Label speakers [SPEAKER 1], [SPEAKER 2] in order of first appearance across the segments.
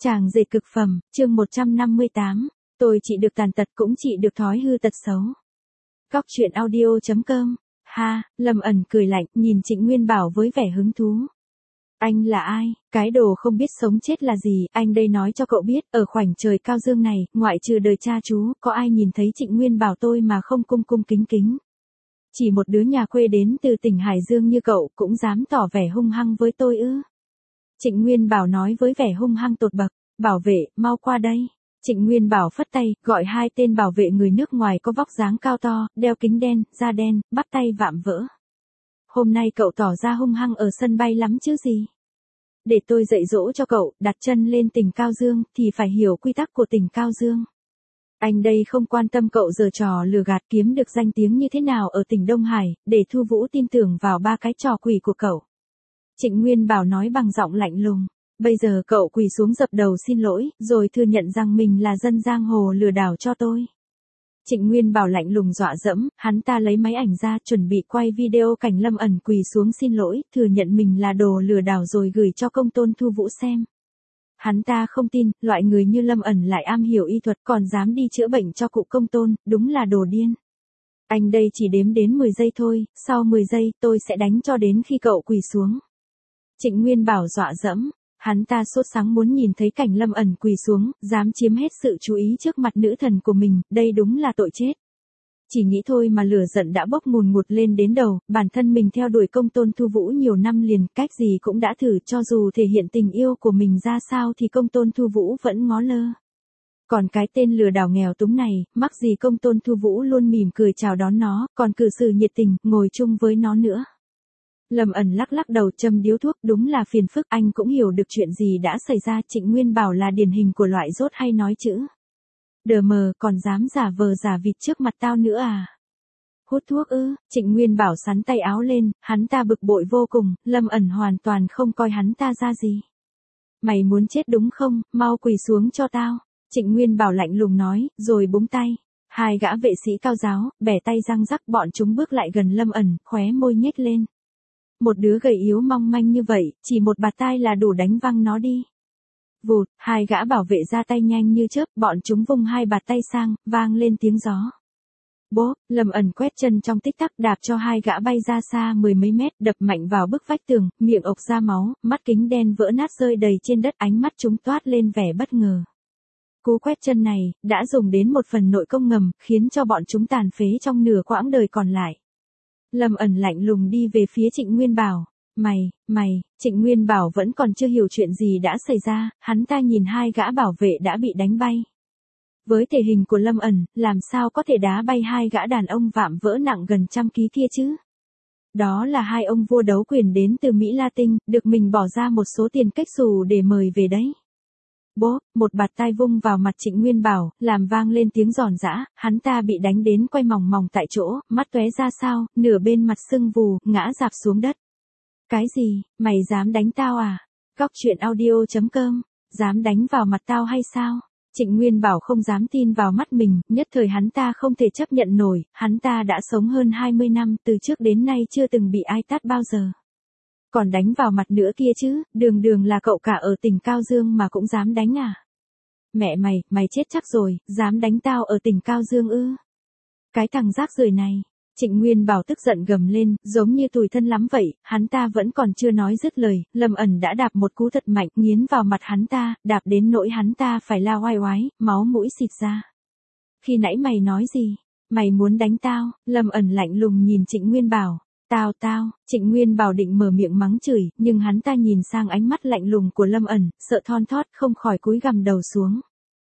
[SPEAKER 1] Chàng dệt cực phẩm, chương 158, tôi chỉ được tàn tật cũng chỉ được thói hư tật xấu. Góc truyện audio.com. Ha, Lâm ẩn cười lạnh, nhìn Trịnh Nguyên Bảo với vẻ hứng thú. Anh là ai? Cái đồ không biết sống chết là gì, anh đây nói cho cậu biết, ở khoảnh trời cao dương này, ngoại trừ đời cha chú, có ai nhìn thấy Trịnh Nguyên Bảo tôi mà không cung cung kính kính. Chỉ một đứa nhà quê đến từ tỉnh Hải Dương như cậu cũng dám tỏ vẻ hung hăng với tôi ư? Trịnh Nguyên Bảo nói với vẻ hung hăng tột bậc. Bảo vệ, mau qua đây. Trịnh Nguyên Bảo phất tay, gọi hai tên bảo vệ người nước ngoài có vóc dáng cao to, đeo kính đen, da đen, bắp tay vạm vỡ. Hôm nay cậu tỏ ra hung hăng ở sân bay lắm chứ gì? Để tôi dạy dỗ cho cậu, đặt chân lên tỉnh Cao Dương thì phải hiểu quy tắc của tỉnh Cao Dương. Anh đây không quan tâm cậu giở trò lừa gạt kiếm được danh tiếng như thế nào ở tỉnh Đông Hải, để Thu Vũ tin tưởng vào ba cái trò quỷ của cậu. Trịnh Nguyên Bảo nói bằng giọng lạnh lùng. Bây giờ cậu quỳ xuống dập đầu xin lỗi, rồi thừa nhận rằng mình là dân giang hồ lừa đảo cho tôi. Trịnh Nguyên Bảo lạnh lùng dọa dẫm, hắn ta lấy máy ảnh ra chuẩn bị quay video cảnh Lâm ẩn quỳ xuống xin lỗi, thừa nhận mình là đồ lừa đảo rồi gửi cho công tôn Thu Vũ xem. Hắn ta không tin, loại người như Lâm ẩn lại am hiểu y thuật còn dám đi chữa bệnh cho cụ công tôn, đúng là đồ điên. Anh đây chỉ đếm đến 10 giây thôi, sau 10 giây tôi sẽ đánh cho đến khi cậu quỳ xuống. Trịnh Nguyên Bảo dọa dẫm. Hắn ta sốt sắng muốn nhìn thấy cảnh Lâm ẩn quỳ xuống, dám chiếm hết sự chú ý trước mặt nữ thần của mình, đây đúng là tội chết. Chỉ nghĩ thôi mà lửa giận đã bốc ngùn ngụt lên đến đầu, bản thân mình theo đuổi công tôn Thu Vũ nhiều năm liền, cách gì cũng đã thử, cho dù thể hiện tình yêu của mình ra sao thì công tôn Thu Vũ vẫn ngó lơ. Còn cái tên lừa đảo nghèo túng này, mắc gì công tôn Thu Vũ luôn mỉm cười chào đón nó, còn cư xử nhiệt tình, ngồi chung với nó nữa. Lâm ẩn lắc lắc đầu châm điếu thuốc, đúng là phiền phức, anh cũng hiểu được chuyện gì đã xảy ra. Trịnh Nguyên Bảo là điển hình của loại dốt hay nói chữ đờ mờ, còn dám giả vờ giả vịt trước mặt tao nữa à? Hút thuốc ư? Trịnh Nguyên Bảo sắn tay áo lên, hắn ta bực bội vô cùng, Lâm ẩn hoàn toàn không coi hắn ta ra gì. Mày muốn chết đúng không, mau quỳ xuống cho tao. Trịnh Nguyên Bảo lạnh lùng nói, rồi búng tay. Hai gã vệ sĩ cao giáo, bẻ tay răng rắc, bọn chúng bước lại gần Lâm ẩn, khóe môi nhếch lên. Một đứa gầy yếu mong manh như vậy, chỉ một bạt tai là đủ đánh văng nó đi. Vụt, hai gã bảo vệ ra tay nhanh như chớp, bọn chúng vung hai bạt tay sang, vang lên tiếng gió. Bốp, Lâm ẩn quét chân trong tích tắc đạp cho hai gã bay ra xa 10 mấy mét, đập mạnh vào bức vách tường, miệng ộc ra máu, mắt kính đen vỡ nát rơi đầy trên đất, ánh mắt chúng toát lên vẻ bất ngờ. Cú quét chân này, đã dùng đến một phần nội công ngầm, khiến cho bọn chúng tàn phế trong nửa quãng đời còn lại. Lâm ẩn lạnh lùng đi về phía Trịnh Nguyên Bảo. Mày, Trịnh Nguyên Bảo vẫn còn chưa hiểu chuyện gì đã xảy ra, hắn ta nhìn hai gã bảo vệ đã bị đánh bay. Với thể hình của Lâm ẩn, làm sao có thể đá bay hai gã đàn ông vạm vỡ nặng gần 100 ký kia chứ? Đó là hai ông vua đấu quyền đến từ Mỹ Latin, được mình bỏ ra một số tiền cách xù để mời về đấy. Bốp, một bạt tai vung vào mặt Trịnh Nguyên Bảo, làm vang lên tiếng giòn giã, hắn ta bị đánh đến quay mòng mòng tại chỗ, mắt tóe ra sao, nửa bên mặt sưng vù, ngã rạp xuống đất. Cái gì, mày dám đánh tao à? Góc truyện audio.com, dám đánh vào mặt tao hay sao? Trịnh Nguyên Bảo không dám tin vào mắt mình, nhất thời hắn ta không thể chấp nhận nổi, hắn ta đã sống hơn 20 năm, từ trước đến nay chưa từng bị ai tát bao giờ. Còn đánh vào mặt nữa kia chứ, đường là cậu cả ở tỉnh Cao Dương mà cũng dám đánh à? Mẹ mày chết chắc rồi, dám đánh tao ở tỉnh Cao Dương ư? Cái thằng rác rưởi này. Trịnh Nguyên Bảo tức giận gầm lên, giống như tủi thân lắm vậy, hắn ta vẫn còn chưa nói dứt lời, Lâm ẩn đã đạp một cú thật mạnh, nghiến vào mặt hắn ta, đạp đến nỗi hắn ta phải la oai oái, máu mũi xịt ra. Khi nãy mày nói gì? Mày muốn đánh tao? Lâm ẩn lạnh lùng nhìn Trịnh Nguyên Bảo. Tao, Trịnh Nguyên Bảo định mở miệng mắng chửi, nhưng hắn ta nhìn sang ánh mắt lạnh lùng của Lâm ẩn, sợ thon thót không khỏi cúi gằm đầu xuống.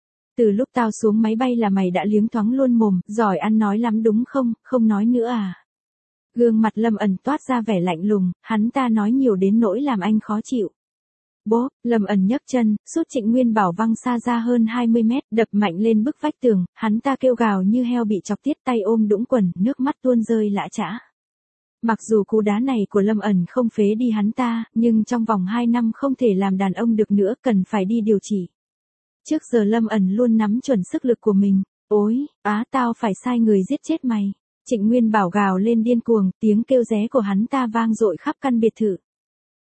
[SPEAKER 1] Từ lúc tao xuống máy bay là mày đã liếng thoáng luôn mồm, giỏi ăn nói lắm đúng không, không nói nữa à? Gương mặt Lâm ẩn toát ra vẻ lạnh lùng, hắn ta nói nhiều đến nỗi làm anh khó chịu. Bốp, Lâm ẩn nhấc chân, sút Trịnh Nguyên Bảo văng xa ra hơn 20 mét, đập mạnh lên bức vách tường, hắn ta kêu gào như heo bị chọc tiết, tay ôm đũng quần, nước mắt tuôn rơi lã chã. Mặc dù cú đá này của Lâm ẩn không phế đi hắn ta, nhưng trong vòng 2 năm không thể làm đàn ông được nữa, cần phải đi điều trị. Trước giờ Lâm ẩn luôn nắm chuẩn sức lực của mình. Ôi, tao phải sai người giết chết mày. Trịnh Nguyên Bảo gào lên điên cuồng, tiếng kêu ré của hắn ta vang dội khắp căn biệt thự.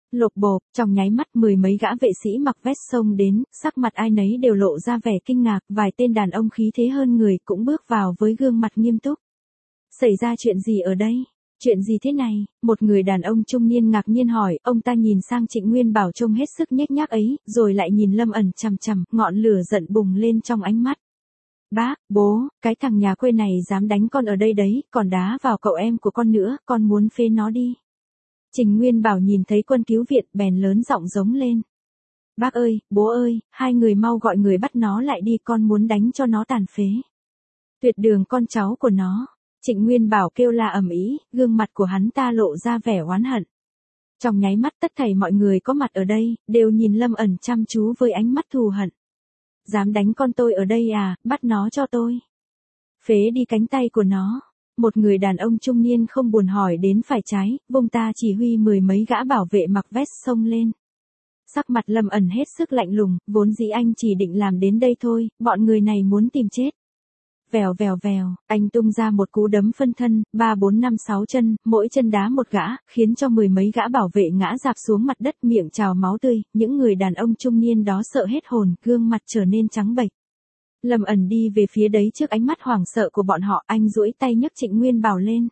[SPEAKER 1] Lộp bộp, trong nháy mắt mười mấy gã vệ sĩ mặc vest xông đến, sắc mặt ai nấy đều lộ ra vẻ kinh ngạc, vài tên đàn ông khí thế hơn người cũng bước vào với gương mặt nghiêm túc. Xảy ra chuyện gì ở đây? Chuyện gì thế này? Một người đàn ông trung niên ngạc nhiên hỏi, ông ta nhìn sang Trịnh Nguyên Bảo trông hết sức nhếch nhác ấy, rồi lại nhìn Lâm ẩn chằm chằm, ngọn lửa giận bùng lên trong ánh mắt. Bác, bố, cái thằng nhà quê này dám đánh con ở đây đấy, còn đá vào cậu em của con nữa, con muốn phế nó đi. Trịnh Nguyên Bảo nhìn thấy quân cứu viện bèn lớn giọng giống lên. Bác ơi, bố ơi, hai người mau gọi người bắt nó lại đi, con muốn đánh cho nó tàn phế. Tuyệt đường con cháu của nó. Trịnh Nguyên Bảo kêu la ầm ĩ, gương mặt của hắn ta lộ ra vẻ oán hận. Trong nháy mắt tất thảy mọi người có mặt ở đây, đều nhìn Lâm ẩn chăm chú với ánh mắt thù hận. Dám đánh con tôi ở đây à, bắt nó cho tôi. Phế đi cánh tay của nó. Một người đàn ông trung niên không buồn hỏi đến phải trái, vung ta chỉ huy mười mấy gã bảo vệ mặc vest xông lên. Sắc mặt Lâm ẩn hết sức lạnh lùng, vốn dĩ anh chỉ định làm đến đây thôi, bọn người này muốn tìm chết. Vèo vèo vèo, anh tung ra một cú đấm phân thân, 3 4 5 6 chân, mỗi chân đá một gã, khiến cho mười mấy gã bảo vệ ngã rạp xuống mặt đất miệng trào máu tươi, những người đàn ông trung niên đó sợ hết hồn, gương mặt trở nên trắng bệch. Lâm ẩn đi về phía đấy trước ánh mắt hoảng sợ của bọn họ, anh duỗi tay nhấc Trịnh Nguyên Bảo lên.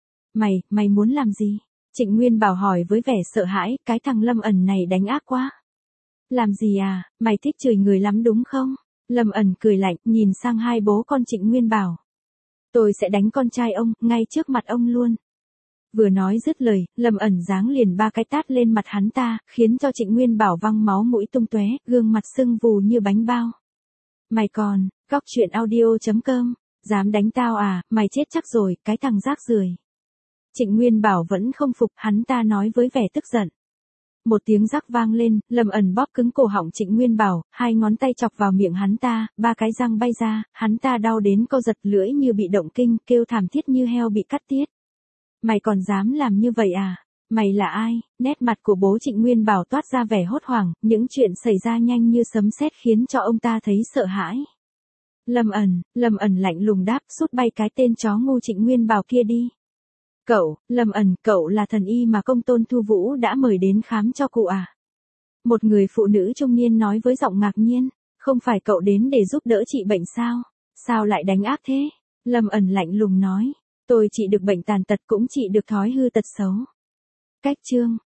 [SPEAKER 1] Mày muốn làm gì? Trịnh Nguyên Bảo hỏi với vẻ sợ hãi, cái thằng Lâm ẩn này đánh ác quá. Làm gì à, mày thích chửi người lắm đúng không? Lâm ẩn cười lạnh, nhìn sang hai bố con Trịnh Nguyên Bảo. Tôi sẽ đánh con trai ông, ngay trước mặt ông luôn. Vừa nói dứt lời, Lâm ẩn giáng liền 3 cái tát lên mặt hắn ta, khiến cho Trịnh Nguyên Bảo văng máu mũi tung tóe, gương mặt sưng vù như bánh bao. Mày còn, góc truyện audio.com, dám đánh tao à, mày chết chắc rồi, cái thằng rác rưởi. Trịnh Nguyên Bảo vẫn không phục, hắn ta nói với vẻ tức giận. Một tiếng rắc vang lên, Lâm ẩn bóp cứng cổ họng Trịnh Nguyên Bảo, hai ngón tay chọc vào miệng hắn ta, 3 cái răng bay ra, hắn ta đau đến co giật lưỡi như bị động kinh, kêu thảm thiết như heo bị cắt tiết. Mày còn dám làm như vậy à? Mày là ai? Nét mặt của bố Trịnh Nguyên Bảo toát ra vẻ hốt hoảng, những chuyện xảy ra nhanh như sấm sét khiến cho ông ta thấy sợ hãi. Lâm ẩn lạnh lùng đáp, sút bay cái tên chó ngu Trịnh Nguyên Bảo kia đi. Lâm ẩn, cậu là thần y mà công tôn Thu Vũ đã mời đến khám cho cụ à? Một người phụ nữ trung niên nói với giọng ngạc nhiên, không phải cậu đến để giúp đỡ trị bệnh sao? Sao lại đánh ác thế? Lâm ẩn lạnh lùng nói, tôi trị được bệnh tàn tật cũng trị được thói hư tật xấu. Cách chương